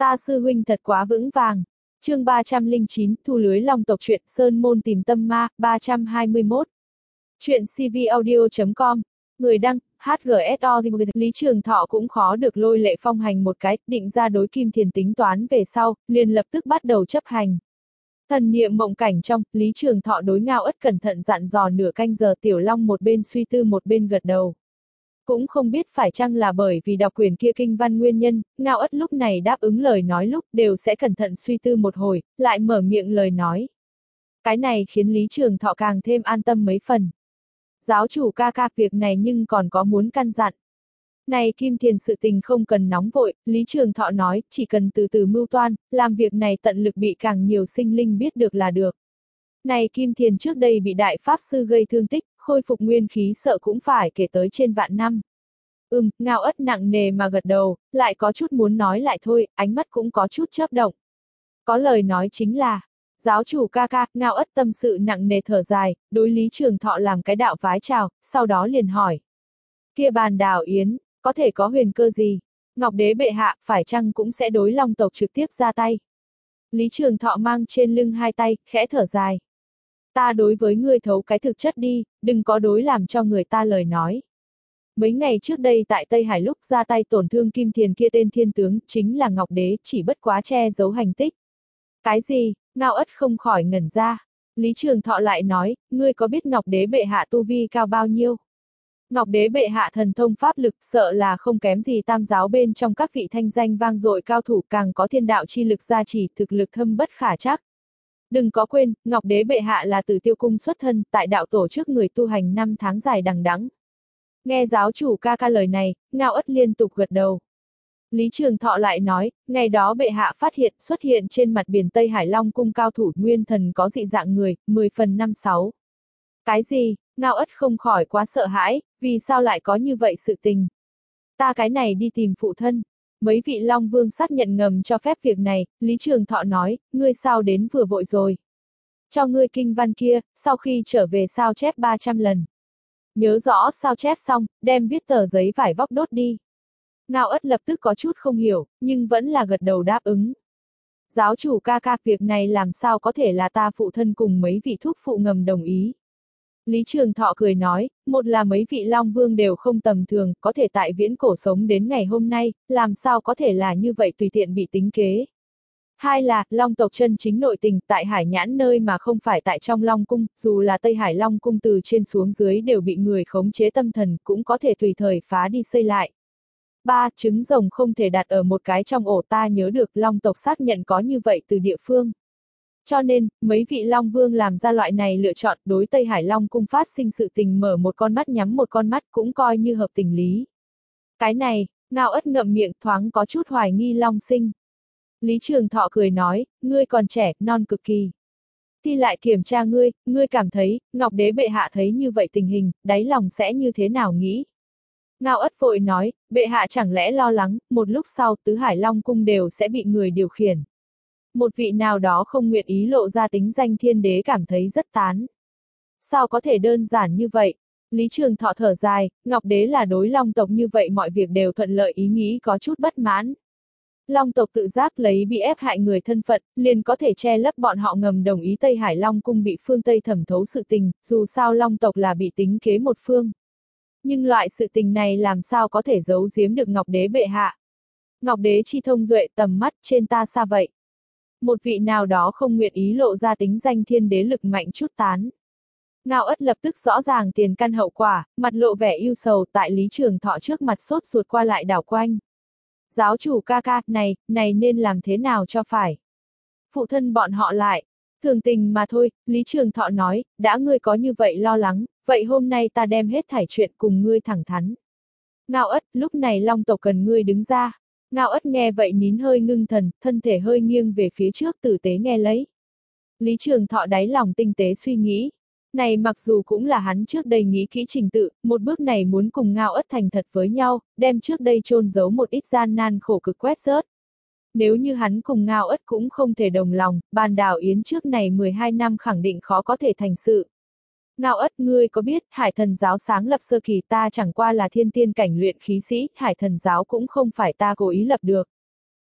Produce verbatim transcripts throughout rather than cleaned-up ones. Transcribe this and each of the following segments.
Ta sư huynh thật quá vững vàng. Chương ba trăm lẻ chín, thu lưới long tộc truyện Sơn Môn tìm tâm ma, ba trăm hai mươi mốt. Chuyện cvaudio chấm com. Người đăng, hát giê ét o. Lý Trường Thọ cũng khó được lôi Lệ Phong hành một cái, định ra đối Kim Thiền tính toán về sau, liền lập tức bắt đầu chấp hành. Thần niệm mộng cảnh trong, Lý Trường Thọ đối Ngao Ất cẩn thận dặn dò nửa canh giờ, Tiểu Long một bên suy tư một bên gật đầu. Cũng không biết phải chăng là bởi vì đọc quyển kia kinh văn nguyên nhân, Ngao Ất lúc này đáp ứng lời nói lúc đều sẽ cẩn thận suy tư một hồi, lại mở miệng lời nói. Cái này khiến Lý Trường Thọ càng thêm an tâm mấy phần. Giáo chủ ca ca, việc này nhưng còn có muốn căn dặn. Này Kim Thiền sự tình không cần nóng vội, Lý Trường Thọ nói, chỉ cần từ từ mưu toan, làm việc này tận lực bị càng nhiều sinh linh biết được là được. Này Kim Thiền trước đây bị đại pháp sư gây thương tích, khôi phục nguyên khí sợ cũng phải kể tới trên vạn năm. Ừm, Ngao Ất nặng nề mà gật đầu, lại có chút muốn nói lại thôi, ánh mắt cũng có chút chớp động. Có lời nói chính là, giáo chủ ca ca, Ngao Ất tâm sự nặng nề thở dài, đối Lý Trường Thọ làm cái đạo vái chào, sau đó liền hỏi. Kia bàn đào yến, có thể có huyền cơ gì? Ngọc Đế bệ hạ, phải chăng cũng sẽ đối Long tộc trực tiếp ra tay? Lý Trường Thọ mang trên lưng hai tay, khẽ thở dài. Ta đối với ngươi thấu cái thực chất đi, đừng có đối làm cho người ta lời nói. Mấy ngày trước đây tại Tây Hải lúc ra tay tổn thương Kim Thiền kia tên thiên tướng, chính là Ngọc Đế, chỉ bất quá che giấu hành tích. Cái gì? Ngao Ất không khỏi ngẩn ra. Lý Trường Thọ lại nói, ngươi có biết Ngọc Đế bệ hạ tu vi cao bao nhiêu? Ngọc Đế bệ hạ thần thông pháp lực sợ là không kém gì tam giáo bên trong các vị thanh danh vang dội cao thủ, càng có thiên đạo chi lực gia trì, thực lực thâm bất khả trắc. Đừng có quên, Ngọc Đế bệ hạ là từ Tiêu Cung xuất thân, tại đạo tổ trước người tu hành năm tháng dài đằng đẵng. Nghe giáo chủ ca ca lời này, Ngao Ất liên tục gật đầu. Lý Trường Thọ lại nói, ngày đó bệ hạ phát hiện xuất hiện trên mặt biển Tây Hải Long cung cao thủ nguyên thần có dị dạng người, mười phần năm sáu. Cái gì? Ngao Ất không khỏi quá sợ hãi, vì sao lại có như vậy sự tình? Ta cái này đi tìm phụ thân. Mấy vị Long Vương xác nhận ngầm cho phép việc này, Lý Trường Thọ nói, ngươi sao đến vừa vội rồi. Cho ngươi kinh văn kia, sau khi trở về sao chép ba trăm lần. Nhớ rõ sao chép xong, đem viết tờ giấy vải vóc đốt đi. Ngao Ất lập tức có chút không hiểu, nhưng vẫn là gật đầu đáp ứng. Giáo chủ ca ca, việc này làm sao có thể là ta phụ thân cùng mấy vị thúc phụ ngầm đồng ý. Lý Trường Thọ cười nói, một là mấy vị Long Vương đều không tầm thường, có thể tại viễn cổ sống đến ngày hôm nay, làm sao có thể là như vậy tùy tiện bị tính kế. Hai là, Long tộc chân chính nội tình tại Hải Nhãn nơi mà không phải tại trong Long Cung, dù là Tây Hải Long Cung từ trên xuống dưới đều bị người khống chế tâm thần, cũng có thể tùy thời phá đi xây lại. Ba, trứng rồng không thể đặt ở một cái trong ổ, ta nhớ được Long tộc xác nhận có như vậy từ địa phương. Cho nên, mấy vị Long Vương làm ra loại này lựa chọn, đối Tây Hải Long Cung phát sinh sự tình mở một con mắt nhắm một con mắt cũng coi như hợp tình lý. Cái này, Ngao Ất ngậm miệng, thoáng có chút hoài nghi Long sinh. Lý Trường Thọ cười nói, ngươi còn trẻ, non cực kỳ. Thì lại kiểm tra ngươi, ngươi cảm thấy, Ngọc Đế bệ hạ thấy như vậy tình hình, đáy lòng sẽ như thế nào nghĩ? Ngao Ất vội nói, bệ hạ chẳng lẽ lo lắng, một lúc sau tứ Hải Long Cung đều sẽ bị người điều khiển. Một vị nào đó không nguyện ý lộ ra tính danh thiên đế cảm thấy rất tán. Sao có thể đơn giản như vậy? Lý Trường Thọ thở dài, Ngọc Đế là đối Long tộc như vậy mọi việc đều thuận lợi, ý nghĩ có chút bất mãn. Long tộc tự giác lấy bị ép hại người thân phận, liền có thể che lấp bọn họ ngầm đồng ý Tây Hải Long Cung bị phương Tây thẩm thấu sự tình, dù sao Long tộc là bị tính kế một phương. Nhưng loại sự tình này làm sao có thể giấu giếm được Ngọc Đế bệ hạ? Ngọc Đế chi thông duệ tầm mắt trên ta xa vậy. Một vị nào đó không nguyện ý lộ ra tính danh thiên đế lực mạnh chút tán. Ngao Ất lập tức rõ ràng tiền căn hậu quả, mặt lộ vẻ ưu sầu, tại Lý Trường Thọ trước mặt sốt ruột qua lại đảo quanh. Giáo chủ ca ca, này, này nên làm thế nào cho phải? Phụ thân bọn họ lại. Thường tình mà thôi, Lý Trường Thọ nói, đã ngươi có như vậy lo lắng, vậy hôm nay ta đem hết thảy chuyện cùng ngươi thẳng thắn. Ngao Ất, lúc này Long tộc cần ngươi đứng ra. Ngao Ất nghe vậy nín hơi ngưng thần, thân thể hơi nghiêng về phía trước tử tế nghe lấy. Lý Trường Thọ đáy lòng tinh tế suy nghĩ. Này mặc dù cũng là hắn trước đây nghĩ kỹ trình tự, một bước này muốn cùng Ngao Ất thành thật với nhau, đem trước đây chôn giấu một ít gian nan khổ cực quét rớt. Nếu như hắn cùng Ngao Ất cũng không thể đồng lòng, bàn đào yến trước này mười hai năm khẳng định khó có thể thành sự. Ngao Ất, ngươi có biết, Hải Thần giáo sáng lập sơ kỳ ta chẳng qua là thiên tiên cảnh luyện khí sĩ, Hải Thần giáo cũng không phải ta cố ý lập được.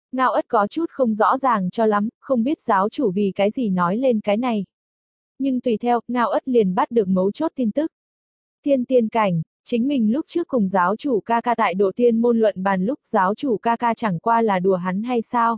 Ngao Ất có chút không rõ ràng cho lắm, không biết giáo chủ vì cái gì nói lên cái này. Nhưng tùy theo, Ngao Ất liền bắt được mấu chốt tin tức. Thiên tiên cảnh, chính mình lúc trước cùng giáo chủ ca ca tại độ tiên môn luận bàn lúc giáo chủ ca ca chẳng qua là đùa hắn hay sao?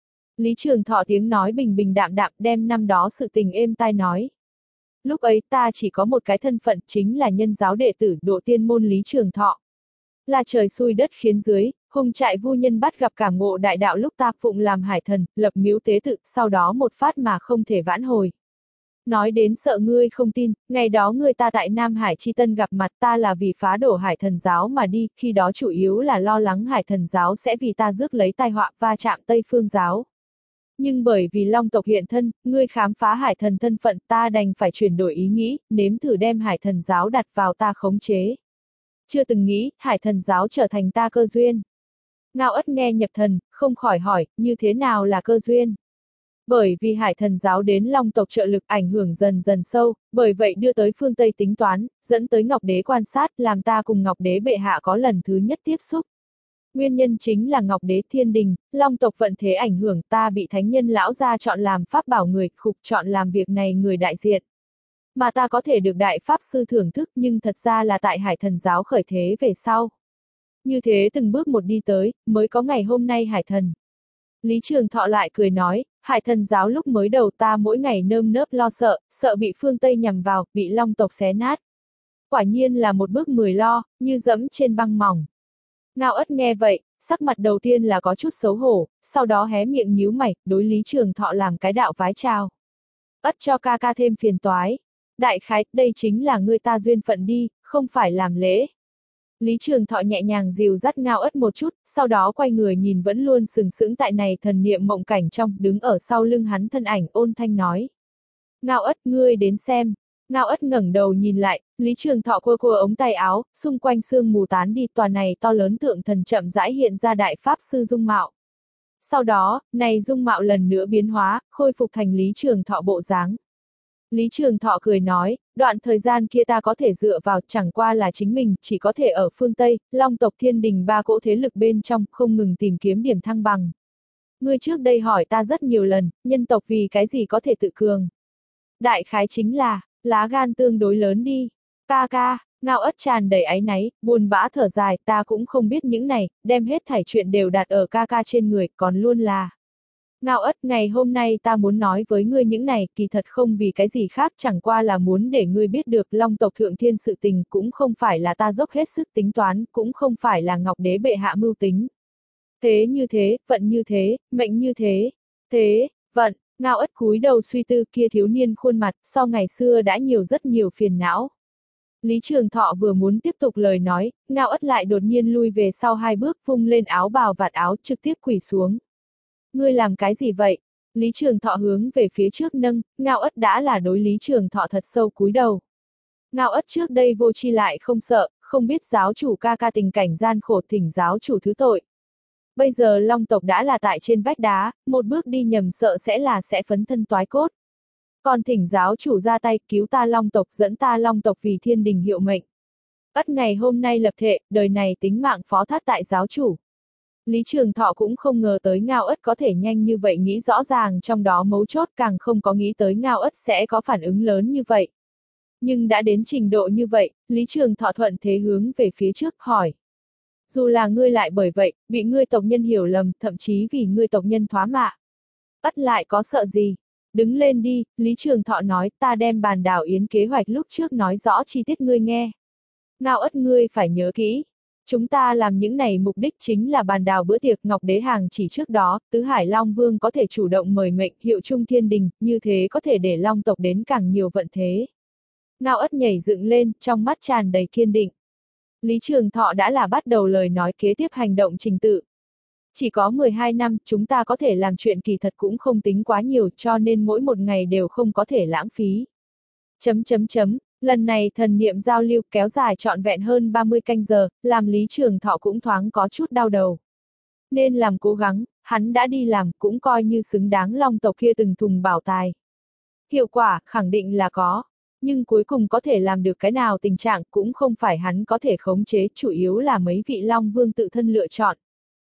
Lý Trường Thọ tiếng nói bình bình đạm đạm đem năm đó sự tình êm tai nói. Lúc ấy ta chỉ có một cái thân phận chính là nhân giáo đệ tử độ tiên môn Lý Trường Thọ. Là trời xui đất khiến dưới, hùng trại vu nhân bắt gặp cảm ngộ đại đạo lúc ta phụng làm hải thần, lập miếu tế tự, sau đó một phát mà không thể vãn hồi. Nói đến sợ ngươi không tin, ngày đó ngươi ta tại Nam Hải Chi Tân gặp mặt ta là vì phá đổ hải thần giáo mà đi, khi đó chủ yếu là lo lắng hải thần giáo sẽ vì ta rước lấy tai họa va chạm Tây Phương giáo. Nhưng bởi vì long tộc hiện thân, ngươi khám phá hải thần thân phận ta đành phải chuyển đổi ý nghĩ, nếm thử đem hải thần giáo đặt vào ta khống chế. Chưa từng nghĩ, hải thần giáo trở thành ta cơ duyên. Ngao Ất nghe nhập thần, không khỏi hỏi, như thế nào là cơ duyên? Bởi vì hải thần giáo đến long tộc trợ lực ảnh hưởng dần dần sâu, bởi vậy đưa tới phương Tây tính toán, dẫn tới Ngọc Đế quan sát, làm ta cùng Ngọc Đế bệ hạ có lần thứ nhất tiếp xúc. Nguyên nhân chính là Ngọc Đế thiên đình, long tộc vận thế ảnh hưởng ta bị thánh nhân lão gia chọn làm pháp bảo người, khục chọn làm việc này người đại diện. Mà ta có thể được đại pháp sư thưởng thức nhưng thật ra là tại hải thần giáo khởi thế về sau. Như thế từng bước một đi tới, mới có ngày hôm nay hải thần. Lý Trường Thọ lại cười nói, hải thần giáo lúc mới đầu ta mỗi ngày nơm nớp lo sợ, sợ bị phương Tây nhằm vào, bị long tộc xé nát. Quả nhiên là một bước mười lo, như dẫm trên băng mỏng. Ngao Ất nghe vậy, sắc mặt đầu tiên là có chút xấu hổ, sau đó hé miệng nhíu mày, đối Lý Trường Thọ làm cái đạo vái chào. Ất cho ca ca thêm phiền toái. Đại khái, đây chính là ngươi ta duyên phận đi, không phải làm lễ. Lý Trường Thọ nhẹ nhàng dìu dắt Ngao Ất một chút, sau đó quay người nhìn vẫn luôn sừng sững tại này thần niệm mộng cảnh trong, đứng ở sau lưng hắn thân ảnh ôn thanh nói. Ngao Ất, ngươi đến xem. Ngao Ất ngẩng đầu nhìn lại, Lý Trường Thọ cua cua ống tay áo, xung quanh sương mù tán đi, tòa này to lớn tượng thần chậm rãi hiện ra đại pháp sư dung mạo. Sau đó, này dung mạo lần nữa biến hóa, khôi phục thành Lý Trường Thọ bộ dáng. Lý Trường Thọ cười nói, đoạn thời gian kia ta có thể dựa vào chẳng qua là chính mình, chỉ có thể ở phương Tây, long tộc thiên đình ba cỗ thế lực bên trong, không ngừng tìm kiếm điểm thăng bằng. Ngươi trước đây hỏi ta rất nhiều lần, nhân tộc vì cái gì có thể tự cường. Đại khái chính là, lá gan tương đối lớn đi. Ca ca, Ngao Ất tràn đầy áy náy, buồn bã thở dài, ta cũng không biết những này, đem hết thảy chuyện đều đặt ở ca ca trên người, còn luôn là. Ngao Ất, ngày hôm nay ta muốn nói với ngươi những này, kỳ thật không vì cái gì khác, chẳng qua là muốn để ngươi biết được long tộc thượng thiên sự tình, cũng không phải là ta dốc hết sức tính toán, cũng không phải là Ngọc Đế bệ hạ mưu tính. Thế như thế, vận như thế, mệnh như thế, thế, vận, Ngao Ất cúi đầu suy tư, kia thiếu niên khuôn mặt, sau ngày xưa đã nhiều rất nhiều phiền não. Lý Trường Thọ vừa muốn tiếp tục lời nói, Ngao Ất lại đột nhiên lui về sau hai bước, vung lên áo bào vạt áo, trực tiếp quỳ xuống. Ngươi làm cái gì vậy? Lý Trường Thọ hướng về phía trước nâng, Ngao Ất đã là đối Lý Trường Thọ thật sâu cúi đầu. Ngao Ất trước đây vô tri lại không sợ, không biết giáo chủ ca ca tình cảnh gian khổ, thỉnh giáo chủ thứ tội. Bây giờ long tộc đã là tại trên vách đá, một bước đi nhầm sợ sẽ là sẽ phấn thân toái cốt. Còn thỉnh giáo chủ ra tay cứu ta long tộc, dẫn ta long tộc vì thiên đình hiệu mệnh. Ất ngày hôm nay lập thệ, đời này tính mạng phó thác tại giáo chủ. Lý Trường Thọ cũng không ngờ tới Ngao Ất có thể nhanh như vậy nghĩ rõ ràng trong đó mấu chốt, càng không có nghĩ tới Ngao Ất sẽ có phản ứng lớn như vậy. Nhưng đã đến trình độ như vậy, Lý Trường Thọ thuận thế hướng về phía trước hỏi. Dù là ngươi lại bởi vậy, bị ngươi tộc nhân hiểu lầm, thậm chí vì ngươi tộc nhân thoá mạ. Ất lại có sợ gì? Đứng lên đi, Lý Trường Thọ nói, ta đem bàn đảo yến kế hoạch lúc trước nói rõ chi tiết ngươi nghe. Ngao Ất, ngươi phải nhớ kỹ. Chúng ta làm những này mục đích chính là bàn đào bữa tiệc Ngọc Đế hàng chỉ trước đó, Tứ Hải Long Vương có thể chủ động mời mệnh hiệu trung thiên đình, như thế có thể để long tộc đến càng nhiều vận thế. Ngao Ất nhảy dựng lên, trong mắt tràn đầy kiên định. Lý Trường Thọ đã là bắt đầu lời nói kế tiếp hành động trình tự. Chỉ có mười hai năm, chúng ta có thể làm chuyện kỳ thật cũng không tính quá nhiều, cho nên mỗi một ngày đều không có thể lãng phí. Chấm chấm chấm. Lần này thần niệm giao lưu kéo dài trọn vẹn hơn ba mươi canh giờ, làm Lý Trường Thọ cũng thoáng có chút đau đầu. Nên làm cố gắng, hắn đã đi làm cũng coi như xứng đáng long tộc kia từng thùng bảo tài. Hiệu quả, khẳng định là có. Nhưng cuối cùng có thể làm được cái nào tình trạng cũng không phải hắn có thể khống chế, chủ yếu là mấy vị long vương tự thân lựa chọn.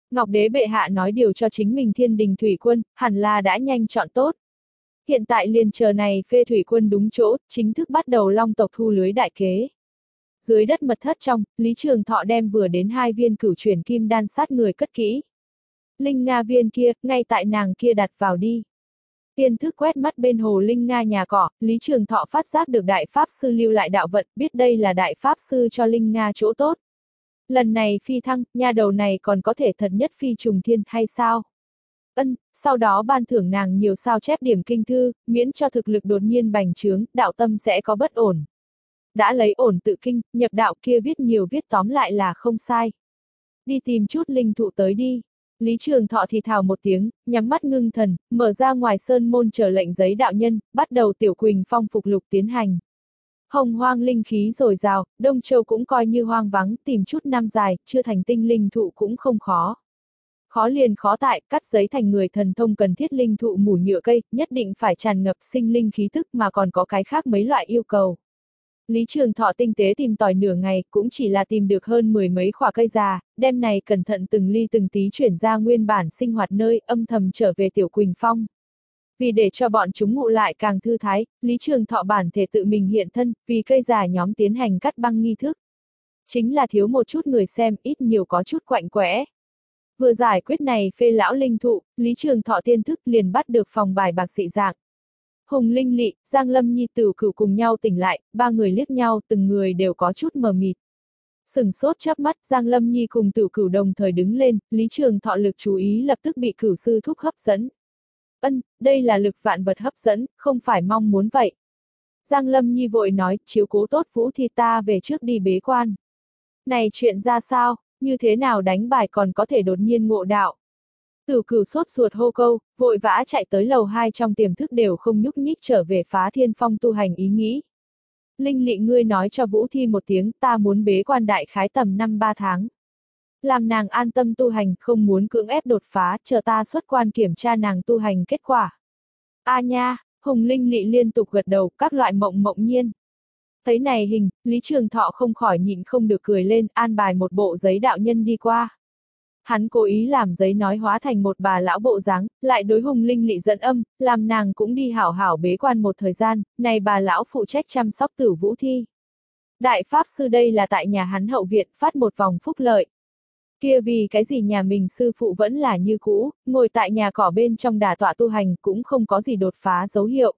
Ngọc Đế bệ hạ nói điều cho chính mình thiên đình thủy quân, hẳn là đã nhanh chọn tốt. Hiện tại liền chờ này phê thủy quân đúng chỗ, chính thức bắt đầu long tộc thu lưới đại kế. Dưới đất mật thất trong, Lý Trường Thọ đem vừa đến hai viên cửu chuyển kim đan sát người cất kỹ. Linh Nga viên kia, ngay tại nàng kia đặt vào đi. Tiên thức quét mắt bên hồ Linh Nga nhà cỏ, Lý Trường Thọ phát giác được đại pháp sư lưu lại đạo vận, biết đây là đại pháp sư cho Linh Nga chỗ tốt. Lần này phi thăng, nha đầu này còn có thể thật nhất phi trùng thiên hay sao? Ân, sau đó ban thưởng nàng nhiều sao chép điểm kinh thư, miễn cho thực lực đột nhiên bành trướng, đạo tâm sẽ có bất ổn. Đã lấy ổn tự kinh, nhập đạo kia viết nhiều viết tóm lại là không sai. Đi tìm chút linh thụ tới đi. Lý Trường Thọ thì thào một tiếng, nhắm mắt ngưng thần, mở ra ngoài sơn môn chờ lệnh giấy đạo nhân, bắt đầu tiểu quỳnh phong phục lục tiến hành. Hồng hoang linh khí dồi dào, Đông Châu cũng coi như hoang vắng, tìm chút năm dài, chưa thành tinh linh thụ cũng không khó. Khó liền khó tại, cắt giấy thành người thần thông cần thiết linh thụ mủ nhựa cây, nhất định phải tràn ngập sinh linh khí thức mà còn có cái khác mấy loại yêu cầu. Lý Trường Thọ tinh tế tìm tòi nửa ngày, cũng chỉ là tìm được hơn mười mấy khỏa cây già, đem này cẩn thận từng ly từng tí chuyển ra nguyên bản sinh hoạt nơi, âm thầm trở về Tiểu Quỳnh Phong. Vì để cho bọn chúng ngụ lại càng thư thái, Lý Trường Thọ bản thể tự mình hiện thân, vì cây già nhóm tiến hành cắt băng nghi thức. Chính là thiếu một chút người xem, ít nhiều có chút quạnh quẽ. Vừa giải quyết này phê lão linh thụ, Lý Trường Thọ tiên thức liền bắt được phòng bài bạc dị dạng. Hùng Linh Lị, Giang Lâm Nhi Tửu Cửu cùng nhau tỉnh lại, ba người liếc nhau, từng người đều có chút mờ mịt. Sừng sốt chớp mắt, Giang Lâm Nhi cùng Tửu Cửu đồng thời đứng lên, Lý Trường Thọ lực chú ý lập tức bị Cửu sư thúc hấp dẫn. Ân, đây là lực vạn vật hấp dẫn, không phải mong muốn vậy. Giang Lâm Nhi vội nói, chiếu cố tốt Vũ thì ta về trước đi bế quan. Này chuyện ra sao, như thế nào đánh bài còn có thể đột nhiên ngộ đạo. Tửu Cửu sốt ruột hô câu, vội vã chạy tới lầu hai trong tiềm thức đều không nhúc nhích trở về Phá Thiên Phong tu hành ý nghĩ. Linh Lị ngươi nói cho Vũ Thi một tiếng, ta muốn bế quan đại khái tầm năm ba tháng. Làm nàng an tâm tu hành, không muốn cưỡng ép đột phá, chờ ta xuất quan kiểm tra nàng tu hành kết quả. A nha, Hùng Linh Lị liên tục gật đầu, các loại mộng mộng nhiên. Thấy này hình, Lý Trường Thọ không khỏi nhịn không được cười lên, an bài một bộ giấy đạo nhân đi qua. Hắn cố ý làm giấy nói hóa thành một bà lão bộ dáng, lại đối Hùng Linh Lị dẫn âm, làm nàng cũng đi hảo hảo bế quan một thời gian, này bà lão phụ trách chăm sóc Tử Vũ Thi. Đại Pháp Sư đây là tại nhà hắn hậu viện phát một vòng phúc lợi. Kia vì cái gì nhà mình sư phụ vẫn là như cũ, ngồi tại nhà cỏ bên trong đà tọa tu hành cũng không có gì đột phá dấu hiệu.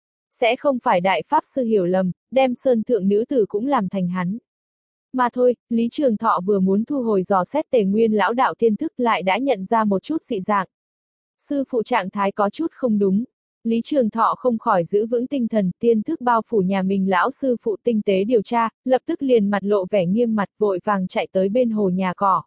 Sẽ không phải Đại Pháp Sư hiểu lầm, đem sơn thượng nữ tử cũng làm thành hắn. Mà thôi, Lý Trường Thọ vừa muốn thu hồi dò xét Tề Nguyên lão đạo tiên thức lại đã nhận ra một chút dị dạng. Sư phụ trạng thái có chút không đúng. Lý Trường Thọ không khỏi giữ vững tinh thần, tiên thức bao phủ nhà mình lão sư phụ tinh tế điều tra, lập tức liền mặt lộ vẻ nghiêm mặt vội vàng chạy tới bên hồ nhà cỏ.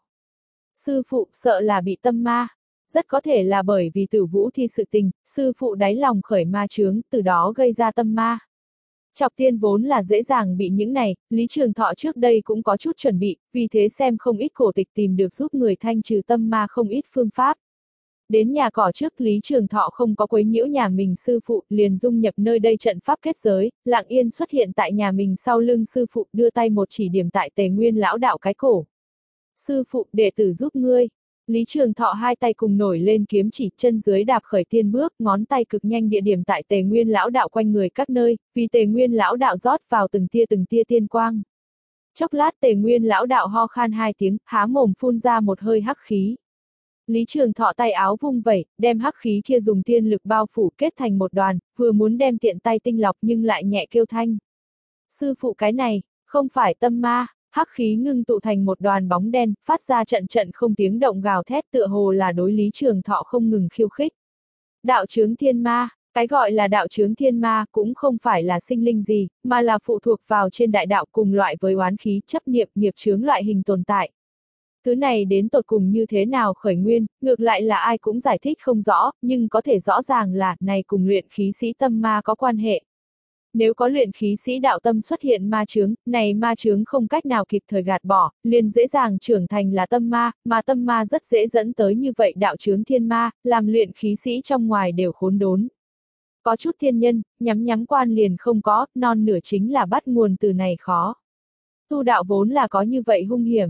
Sư phụ sợ là bị tâm ma. Rất có thể là bởi vì Tử Vũ Thi sự tình, sư phụ đáy lòng khởi ma chướng, từ đó gây ra tâm ma. Chọc tiên vốn là dễ dàng bị những này, Lý Trường Thọ trước đây cũng có chút chuẩn bị, vì thế xem không ít cổ tịch tìm được giúp người thanh trừ tâm ma không ít phương pháp. Đến nhà cỏ trước Lý Trường Thọ không có quấy nhiễu nhà mình sư phụ, liền dung nhập nơi đây trận pháp kết giới, lặng yên xuất hiện tại nhà mình sau lưng sư phụ đưa tay một chỉ điểm tại Tề Nguyên lão đạo cái cổ. Sư phụ, đệ tử giúp ngươi. Lý Trường Thọ hai tay cùng nổi lên kiếm chỉ, chân dưới đạp khởi tiên bước, ngón tay cực nhanh địa điểm tại Tề Nguyên lão đạo quanh người các nơi, vì Tề Nguyên lão đạo rót vào từng tia từng tia tiên quang. Chốc lát Tề Nguyên lão đạo ho khan hai tiếng, há mồm phun ra một hơi hắc khí. Lý Trường Thọ tay áo vung vẩy, đem hắc khí kia dùng tiên lực bao phủ kết thành một đoàn, vừa muốn đem tiện tay tinh lọc nhưng lại nhẹ kêu thanh. Sư phụ cái này, không phải tâm ma. Hắc khí ngưng tụ thành một đoàn bóng đen, phát ra trận trận không tiếng động gào thét tựa hồ là đối Lý Trường Thọ không ngừng khiêu khích. Đạo chướng thiên ma, cái gọi là đạo chướng thiên ma cũng không phải là sinh linh gì, mà là phụ thuộc vào trên đại đạo cùng loại với oán khí, chấp niệm, nghiệp chướng loại hình tồn tại. Thứ này đến tột cùng như thế nào khởi nguyên, ngược lại là ai cũng giải thích không rõ, nhưng có thể rõ ràng là này cùng luyện khí sĩ tâm ma có quan hệ. Nếu có luyện khí sĩ đạo tâm xuất hiện ma chướng, này ma chướng không cách nào kịp thời gạt bỏ, liền dễ dàng trưởng thành là tâm ma, mà tâm ma rất dễ dẫn tới như vậy đạo chướng thiên ma, làm luyện khí sĩ trong ngoài đều khốn đốn. Có chút thiên nhân, nhắm nhắm quan liền không có, non nửa chính là bắt nguồn từ này khó. Tu đạo vốn là có như vậy hung hiểm.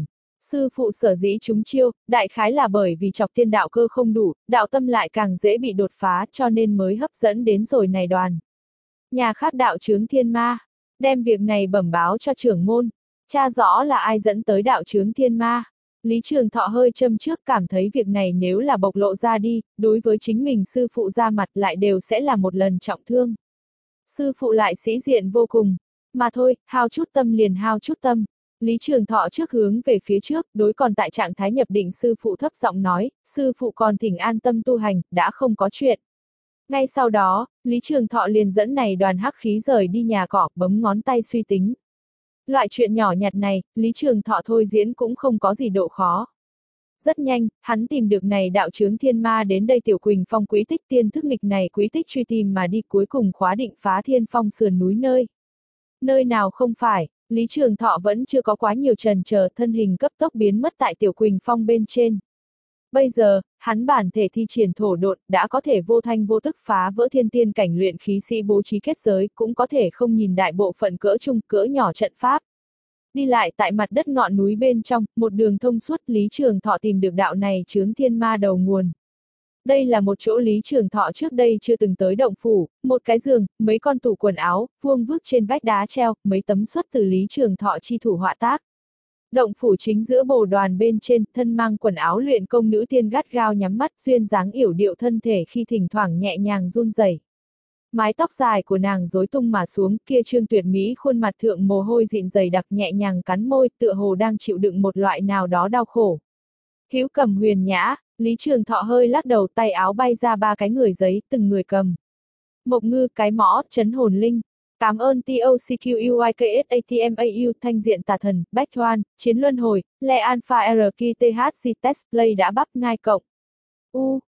Sư phụ sở dĩ trúng chiêu, đại khái là bởi vì chọc thiên đạo cơ không đủ, đạo tâm lại càng dễ bị đột phá cho nên mới hấp dẫn đến rồi này đoàn. Nhà khác đạo chướng thiên ma, đem việc này bẩm báo cho trưởng môn, tra rõ là ai dẫn tới đạo chướng thiên ma. Lý Trường Thọ hơi châm trước cảm thấy việc này nếu là bộc lộ ra đi, đối với chính mình sư phụ ra mặt lại đều sẽ là một lần trọng thương. Sư phụ lại sĩ diện vô cùng, mà thôi, hao chút tâm liền hao chút tâm. Lý Trường Thọ trước hướng về phía trước, đối còn tại trạng thái nhập định sư phụ thấp giọng nói, sư phụ còn thỉnh an tâm tu hành, đã không có chuyện. Ngay sau đó, Lý Trường Thọ liền dẫn này đoàn hắc khí rời đi nhà cỏ, bấm ngón tay suy tính. Loại chuyện nhỏ nhặt này, Lý Trường Thọ thôi diễn cũng không có gì độ khó. Rất nhanh, hắn tìm được này đạo chướng thiên ma đến đây Tiểu Quỳnh Phong quý tích tiên thức nghịch này quý tích truy tìm mà đi cuối cùng khóa định phá thiên phong sườn núi nơi. Nơi nào không phải, Lý Trường Thọ vẫn chưa có quá nhiều trần chờ, thân hình cấp tốc biến mất tại Tiểu Quỳnh Phong bên trên. Bây giờ, hắn bản thể thi triển thổ độn, đã có thể vô thanh vô tức phá vỡ thiên tiên cảnh luyện khí sĩ bố trí kết giới, cũng có thể không nhìn đại bộ phận cỡ trung cỡ nhỏ trận pháp. Đi lại tại mặt đất ngọn núi bên trong, một đường thông suốt Lý Trường Thọ tìm được đạo này chướng thiên ma đầu nguồn. Đây là một chỗ Lý Trường Thọ trước đây chưa từng tới động phủ, một cái giường, mấy con tủ quần áo, vuông vức trên vách đá treo, mấy tấm xuất từ Lý Trường Thọ chi thủ họa tác. Động phủ chính giữa bồ đoàn bên trên, thân mang quần áo luyện công nữ tiên gắt gao nhắm mắt, duyên dáng yểu điệu thân thể khi thỉnh thoảng nhẹ nhàng run rẩy. Mái tóc dài của nàng rối tung mà xuống, kia trương tuyệt mỹ khuôn mặt thượng mồ hôi dịn dày đặc nhẹ nhàng cắn môi, tựa hồ đang chịu đựng một loại nào đó đau khổ. Hữu cầm huyền nhã, Lý Trường Thọ hơi lắc đầu, tay áo bay ra ba cái người giấy, từng người cầm. Mộc ngư, cái mõ, chấn hồn linh. Cảm ơn tê o xê quy i ca ét a tê em a u, thanh diện tà thần, Bách Thoan, chiến luân hồi, Le Alpha R K T H C Test Play đã bắp ngai cộng. U,